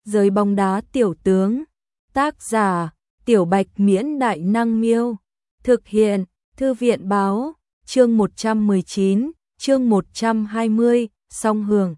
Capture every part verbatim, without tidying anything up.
Giới bóng đá tiểu tướng. Tác giả: Tiểu Bạch Miễn Đại Năng Miêu. Thực hiện: Thư viện Báo. Chương một trăm mười chín, chương một trăm hai mươi, song hưởng.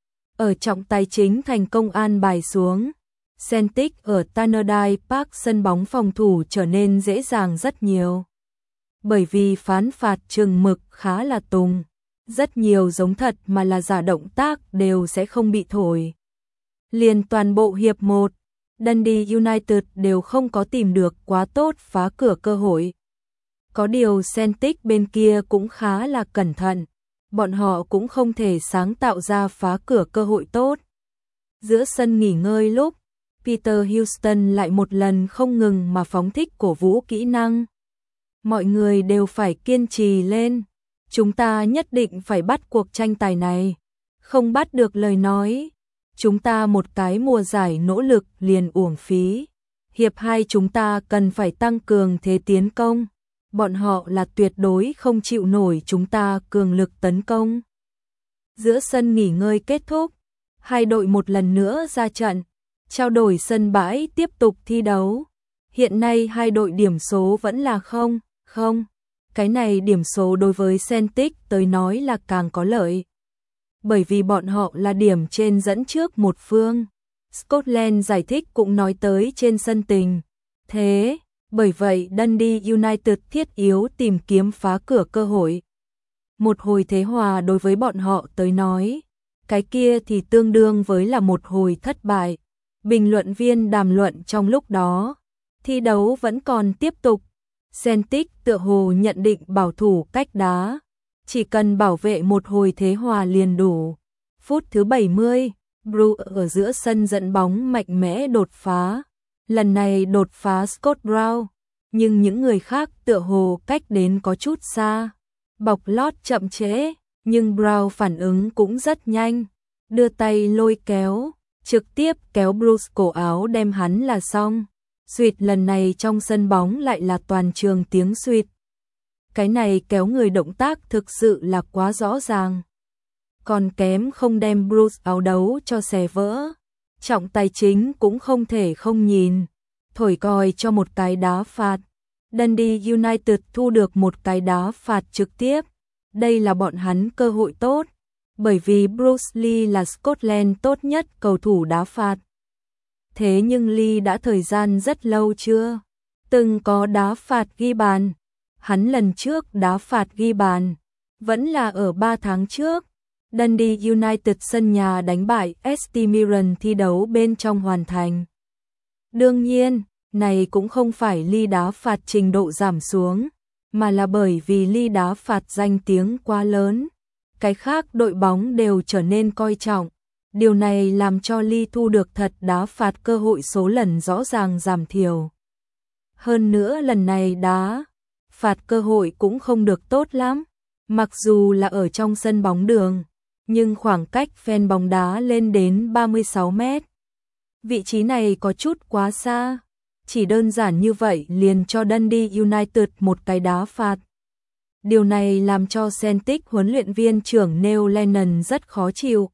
Ở trọng tài chính thành công an bài xuống, Celtic ở Tannadice Park sân bóng phòng thủ trở nên dễ dàng rất nhiều. Bởi vì phán phạt chừng mực khá là tùng, rất nhiều giống thật mà là giả động tác đều sẽ không bị thổi. Liền toàn bộ hiệp một, Dundee United đều không có tìm được quá tốt phá cửa cơ hội. Có điều Celtic bên kia cũng khá là cẩn thận, bọn họ cũng không thể sáng tạo ra phá cửa cơ hội tốt. Giữa sân nghỉ ngơi lúc, Peter Houston lại một lần không ngừng mà phóng thích cổ vũ kỹ năng. Mọi người đều phải kiên trì lên, chúng ta nhất định phải bắt cuộc tranh tài này, không bắt được lời nói, chúng ta một cái mùa giải nỗ lực liền uổng phí. Hiệp hai chúng ta cần phải tăng cường thế tiến công, bọn họ là tuyệt đối không chịu nổi chúng ta cường lực tấn công. Giữa sân nghỉ ngơi kết thúc, hai đội một lần nữa ra trận, trao đổi sân bãi tiếp tục thi đấu. Hiện nay hai đội điểm số vẫn là không, không. Cái này điểm số đối với Celtic tới nói là càng có lợi. Bởi vì bọn họ là điểm trên dẫn trước một phương. Scotland giải thích cũng nói tới trên sân tình. Thế, bởi vậy Dundee United thiết yếu tìm kiếm phá cửa cơ hội. Một hồi thế hòa đối với bọn họ tới nói, cái kia thì tương đương với là một hồi thất bại. Bình luận viên đàm luận trong lúc đó, thi đấu vẫn còn tiếp tục. Celtic tựa hồ nhận định bảo thủ cách đá, chỉ cần bảo vệ một hồi thế hòa liền đủ. Phút thứ bảy mươi, Bruce ở giữa sân dẫn bóng mạnh mẽ đột phá. Lần này đột phá Scott Brown, nhưng những người khác tựa hồ cách đến có chút xa. Bọc lót chậm trễ, nhưng Brown phản ứng cũng rất nhanh, đưa tay lôi kéo, trực tiếp kéo Bruce cổ áo đem hắn là xong. Suýt, lần này trong sân bóng lại là toàn trường tiếng suýt. Cái này kéo người động tác thực sự là quá rõ ràng. Còn kém không đem Bruce áo đấu cho xé vỡ. Trọng tài chính cũng không thể không nhìn, thổi còi cho một cái đá phạt. Dundee United thu được một cái đá phạt trực tiếp. Đây là bọn hắn cơ hội tốt, bởi vì Bruce Lee là Scotland tốt nhất cầu thủ đá phạt. Thế nhưng Lee đã thời gian rất lâu chưa từng có đá phạt ghi bàn. Hắn lần trước đá phạt ghi bàn vẫn là ở ba tháng trước. Dundee United sân nhà đánh bại ét tê Mirren thi đấu bên trong hoàn thành. Đương nhiên, này cũng không phải Lee đá phạt trình độ giảm xuống, mà là bởi vì Lee đá phạt danh tiếng quá lớn. Cái khác đội bóng đều trở nên coi trọng. Điều này làm cho Lee thu được thật đá phạt cơ hội số lần rõ ràng giảm thiểu. Hơn nữa lần này đá phạt cơ hội cũng không được tốt lắm. Mặc dù là ở trong sân bóng đường, nhưng khoảng cách fan bóng đá lên đến ba mươi sáu mét. Vị trí này có chút quá xa. Chỉ đơn giản như vậy liền cho Dundee United một cái đá phạt. Điều này làm cho Celtic huấn luyện viên trưởng Neil Lennon rất khó chịu.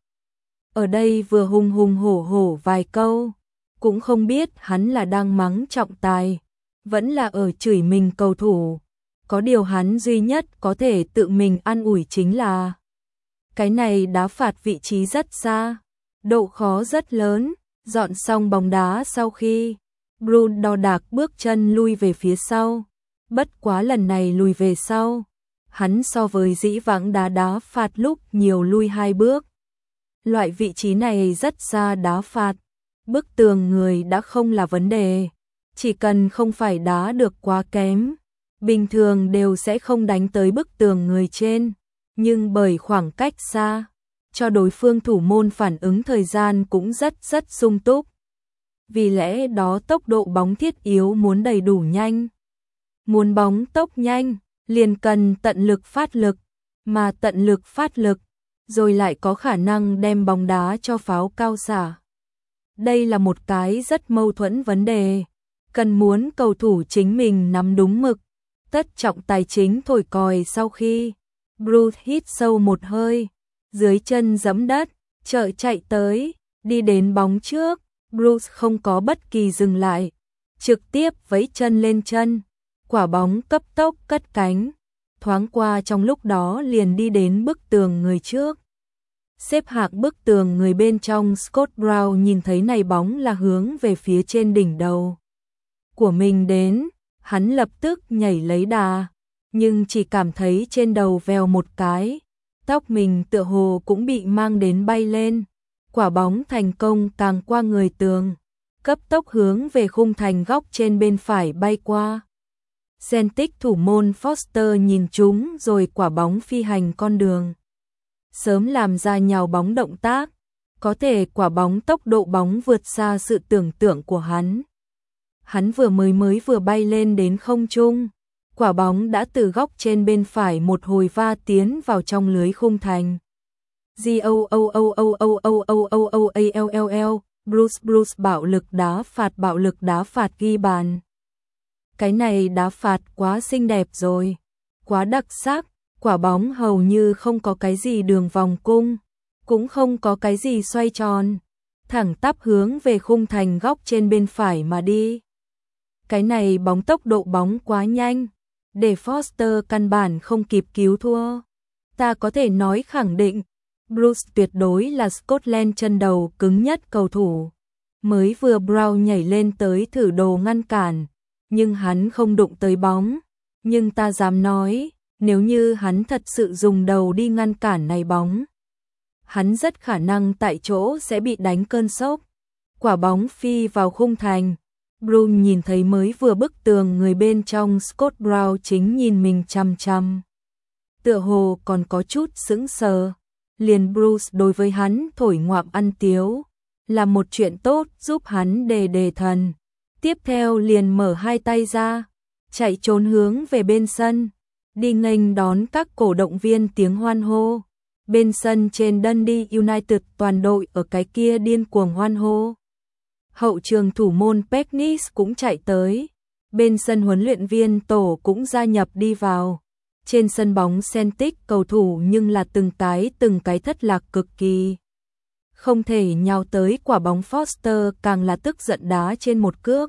Ở đây vừa hùng hùng hổ hổ vài câu, cũng không biết hắn là đang mắng trọng tài, vẫn là ở chửi mình cầu thủ. Có điều hắn duy nhất có thể tự mình an ủi chính là cái này đá phạt vị trí rất xa, độ khó rất lớn. Dọn xong bóng đá sau khi Bruce đo đạc bước chân lui về phía sau. Bất quá lần này lùi về sau, hắn so với dĩ vãng đá đá phạt lúc nhiều lui hai bước. Loại vị trí này rất xa đá phạt, bức tường người đã không là vấn đề, chỉ cần không phải đá được quá kém, bình thường đều sẽ không đánh tới bức tường người trên, nhưng bởi khoảng cách xa, cho đối phương thủ môn phản ứng thời gian cũng rất rất sung túc. Vì lẽ đó tốc độ bóng thiết yếu muốn đầy đủ nhanh. Muốn bóng tốc nhanh, liền cần tận lực phát lực, mà tận lực phát lực, rồi lại có khả năng đem bóng đá cho pháo cao xả. Đây là một cái rất mâu thuẫn vấn đề, cần muốn cầu thủ chính mình nắm đúng mực. Tất trọng tài chính thổi còi sau khi Bruce hít sâu một hơi, dưới chân giẫm đất, chợ chạy tới, đi đến bóng trước, Bruce không có bất kỳ dừng lại, trực tiếp vẫy chân lên chân, quả bóng cấp tốc cất cánh, thoáng qua trong lúc đó liền đi đến bức tường người trước. Xếp hạng bức tường người bên trong, Scott Brown nhìn thấy này bóng là hướng về phía trên đỉnh đầu của mình đến, hắn lập tức nhảy lấy đà, nhưng chỉ cảm thấy trên đầu vèo một cái, tóc mình tựa hồ cũng bị mang đến bay lên, quả bóng thành công càng qua người tường, cấp tốc hướng về khung thành góc trên bên phải bay qua. Celtic thủ môn Foster nhìn chúng rồi quả bóng phi hành con đường, sớm làm ra nhào bóng động tác, có thể quả bóng tốc độ bóng vượt xa sự tưởng tượng của hắn. Hắn vừa mới mới vừa bay lên đến không trung, quả bóng đã từ góc trên bên phải một hồi va tiến vào trong lưới khung thành. G O O O O O O O O O A L L L Bruce Bruce bạo lực đá phạt bạo lực đá phạt ghi bàn. Cái này đá phạt quá xinh đẹp rồi, quá đặc sắc, quả bóng hầu như không có cái gì đường vòng cung, cũng không có cái gì xoay tròn, thẳng tắp hướng về khung thành góc trên bên phải mà đi. Cái này bóng tốc độ bóng quá nhanh, để Foster căn bản không kịp cứu thua. Ta có thể nói khẳng định, Bruce tuyệt đối là Scotland chân đầu cứng nhất cầu thủ. Mới vừa Brown nhảy lên tới thử đồ ngăn cản, nhưng hắn không đụng tới bóng. Nhưng ta dám nói, nếu như hắn thật sự dùng đầu đi ngăn cản này bóng, hắn rất khả năng tại chỗ sẽ bị đánh cơn sốc. Quả bóng phi vào khung thành. Bruce nhìn thấy mới vừa bức tường người bên trong, Scott Brown chính nhìn mình chằm chằm, tựa hồ còn có chút sững sờ. Liền Bruce đối với hắn thổi ngoạm ăn tiếu, là một chuyện tốt giúp hắn đề đề thần. Tiếp theo liền mở hai tay ra, chạy trốn hướng về bên sân, đi nghênh đón các cổ động viên tiếng hoan hô. Bên sân trên Dundee United toàn đội ở cái kia điên cuồng hoan hô. Hậu trường thủ môn Peknis cũng chạy tới, bên sân huấn luyện viên tổ cũng gia nhập đi vào. Trên sân bóng Celtic cầu thủ nhưng là từng cái từng cái thất lạc cực kỳ, không thể nhào tới quả bóng. Foster càng là tức giận đá trên một cước,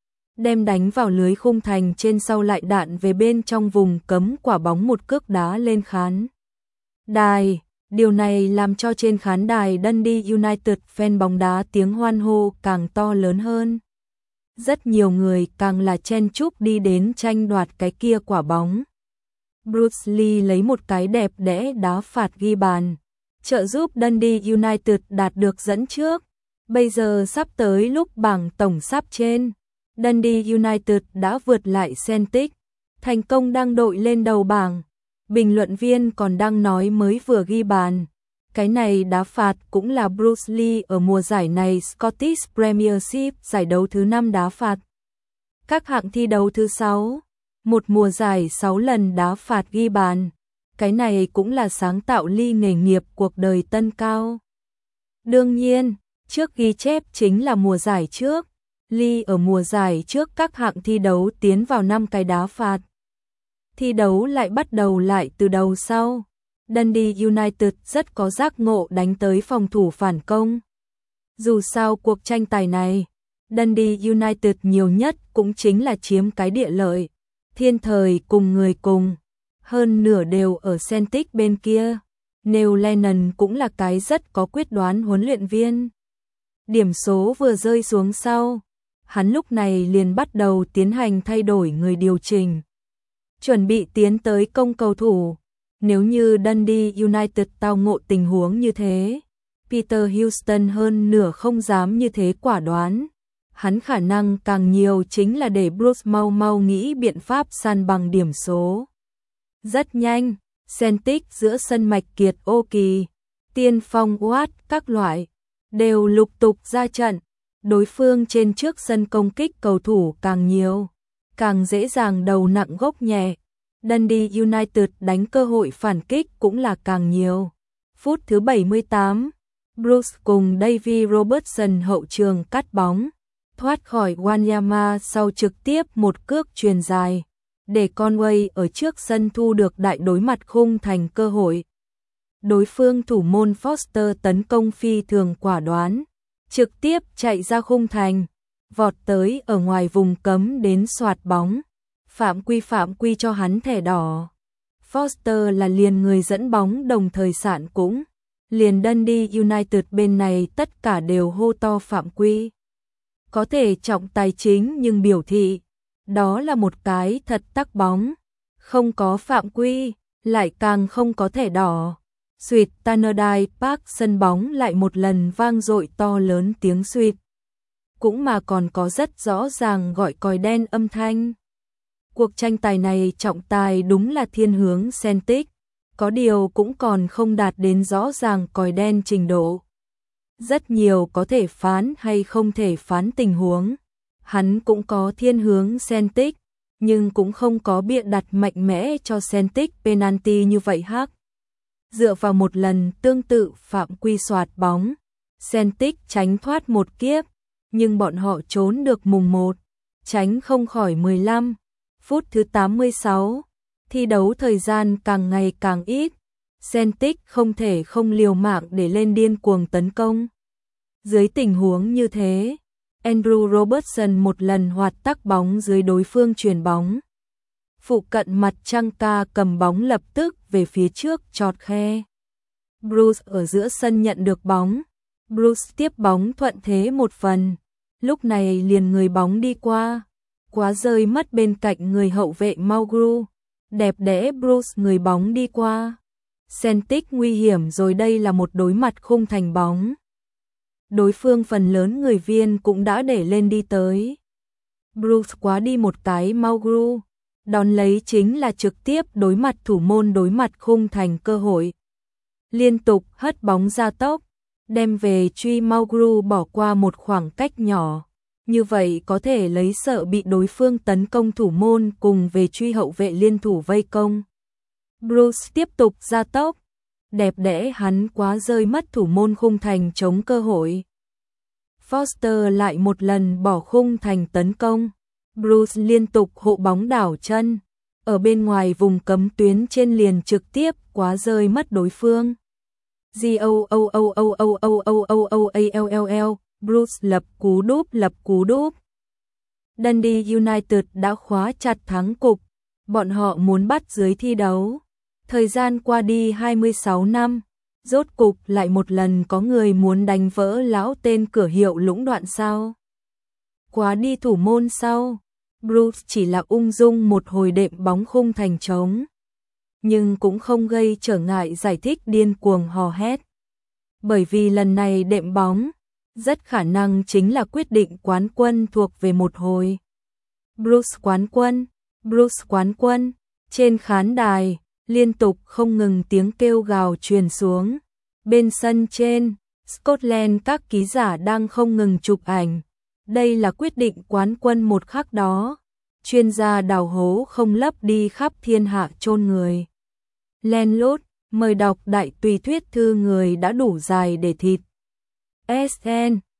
đem đánh vào lưới khung thành trên, sau lại đạn về bên trong vùng cấm, quả bóng một cước đá lên khán đài. Điều này làm cho trên khán đài Dundee United fan bóng đá tiếng hoan hô càng to lớn hơn. Rất nhiều người càng là chen chúc đi đến tranh đoạt cái kia quả bóng. Bruce Lee lấy một cái đẹp đẽ đá phạt ghi bàn, trợ giúp Dundee United đạt được dẫn trước. Bây giờ sắp tới lúc bảng tổng sắp trên, Dundee United đã vượt lại Celtic, thành công đăng đội lên đầu bảng. Bình luận viên còn đang nói mới vừa ghi bàn, cái này đá phạt cũng là Bruce Lee ở mùa giải này Scottish Premiership, giải đấu thứ năm đá phạt. Các hạng thi đấu thứ sáu, một mùa giải sáu lần đá phạt ghi bàn, cái này cũng là sáng tạo Lee nghề nghiệp cuộc đời tân cao. Đương nhiên, trước ghi chép chính là mùa giải trước, Lee ở mùa giải trước các hạng thi đấu tiến vào năm cái đá phạt. Thi đấu lại bắt đầu lại từ đầu sau. Dundee United rất có giác ngộ đánh tới phòng thủ phản công. Dù sao cuộc tranh tài này, Dundee United nhiều nhất cũng chính là chiếm cái địa lợi. Thiên thời cùng người cùng, hơn nửa đều ở Celtic bên kia. Neil Lennon cũng là cái rất có quyết đoán huấn luyện viên. Điểm số vừa rơi xuống sau, hắn lúc này liền bắt đầu tiến hành thay đổi người điều chỉnh, chuẩn bị tiến tới công cầu thủ. Nếu như Dundee United tao ngộ tình huống như thế, Peter Houston hơn nửa không dám như thế quả đoán. Hắn khả năng càng nhiều chính là để Bruce mau mau nghĩ biện pháp san bằng điểm số. Rất nhanh, Celtic giữa sân Mạch Kiệt, Ô Kỳ, Tiên Phong, Watt các loại đều lục tục ra trận. Đối phương trên trước sân công kích cầu thủ càng nhiều, càng dễ dàng đầu nặng gốc nhẹ. Dundee United đánh cơ hội phản kích cũng là càng nhiều. Phút thứ bảy mươi tám, Bruce cùng Davy Robertson hậu trường cắt bóng, thoát khỏi Wanyama sau trực tiếp một cước chuyền dài, để Conway ở trước sân thu được đại đối mặt khung thành cơ hội. Đối phương thủ môn Foster tấn công phi thường quả đoán, trực tiếp chạy ra khung thành, vọt tới ở ngoài vùng cấm đến soạt bóng. Phạm quy phạm quy cho hắn thẻ đỏ. Foster là liền người dẫn bóng đồng thời sạn cũng. Liền Dundee United bên này tất cả đều hô to phạm quy. Có thể trọng tài chính nhưng biểu thị. Đó là một cái thật tắc bóng. Không có phạm quy, lại càng không có thẻ đỏ. Suýt Tannadice Park sân bóng lại một lần vang dội to lớn tiếng suýt. Cũng mà còn có rất rõ ràng gọi còi đen âm thanh. Cuộc tranh tài này trọng tài đúng là thiên hướng Celtic, có điều cũng còn không đạt đến rõ ràng còi đen trình độ. Rất nhiều có thể phán hay không thể phán tình huống. Hắn cũng có thiên hướng Celtic, nhưng cũng không có bịa đặt mạnh mẽ cho Celtic penalty như vậy hắc. Dựa vào một lần tương tự phạm quy soạt bóng, Celtic tránh thoát một kiếp, nhưng bọn họ trốn được mùng một, tránh không khỏi mười lăm. Phút thứ tám mươi sáu, thi đấu thời gian càng ngày càng ít, Celtic không thể không liều mạng để lên điên cuồng tấn công. Dưới tình huống như thế, Andrew Robertson một lần hoạt tắc bóng dưới đối phương chuyền bóng. Phụ cận mặt trăng ca cầm bóng lập tức về phía trước chọt khe. Bruce ở giữa sân nhận được bóng. Bruce tiếp bóng thuận thế một phần. Lúc này liền người bóng đi qua. Quá rơi mất bên cạnh người hậu vệ Maugru. Đẹp đẽ Bruce người bóng đi qua. Celtic nguy hiểm rồi, đây là một đối mặt khung thành bóng. Đối phương phần lớn người viên cũng đã để lên đi tới. Bruce quá đi một cái Maugru. Đón lấy chính là trực tiếp đối mặt thủ môn đối mặt khung thành cơ hội. Liên tục hất bóng ra tốc, đem về truy Maugru bỏ qua một khoảng cách nhỏ. Như vậy có thể lấy sợ bị đối phương tấn công thủ môn cùng về truy hậu vệ liên thủ vây công. Bruce tiếp tục ra tốc. Đẹp đẽ hắn quá rơi mất thủ môn khung thành chống cơ hội. Foster lại một lần bỏ khung thành tấn công. Bruce liên tục hộ bóng đảo chân. Ở bên ngoài vùng cấm tuyến trên liền trực tiếp quá rơi mất đối phương. Goooooooooooooooall Bruce lập cú đúp lập cú đúp. Dundee United đã khóa chặt thắng cục. Bọn họ muốn bắt dưới thi đấu. Thời gian qua đi hai mươi sáu năm. Rốt cục lại một lần có người muốn đánh vỡ lão tên cửa hiệu lũng đoạn sao. Quá đi thủ môn sau. Bruce chỉ là ung dung một hồi đệm bóng khung thành trống. Nhưng cũng không gây trở ngại giải thích điên cuồng hò hét. Bởi vì lần này đệm bóng, rất khả năng chính là quyết định quán quân thuộc về một hồi. Bruce quán quân, Bruce quán quân, trên khán đài, liên tục không ngừng tiếng kêu gào truyền xuống. Bên sân trên, Scotland các ký giả đang không ngừng chụp ảnh. Đây là quyết định quán quân một khắc đó. Chuyên gia đào hố không lấp đi khắp thiên hạ chôn người. Landlord, mời đọc đại tùy thuyết thư người đã đủ dài để thịt. ét en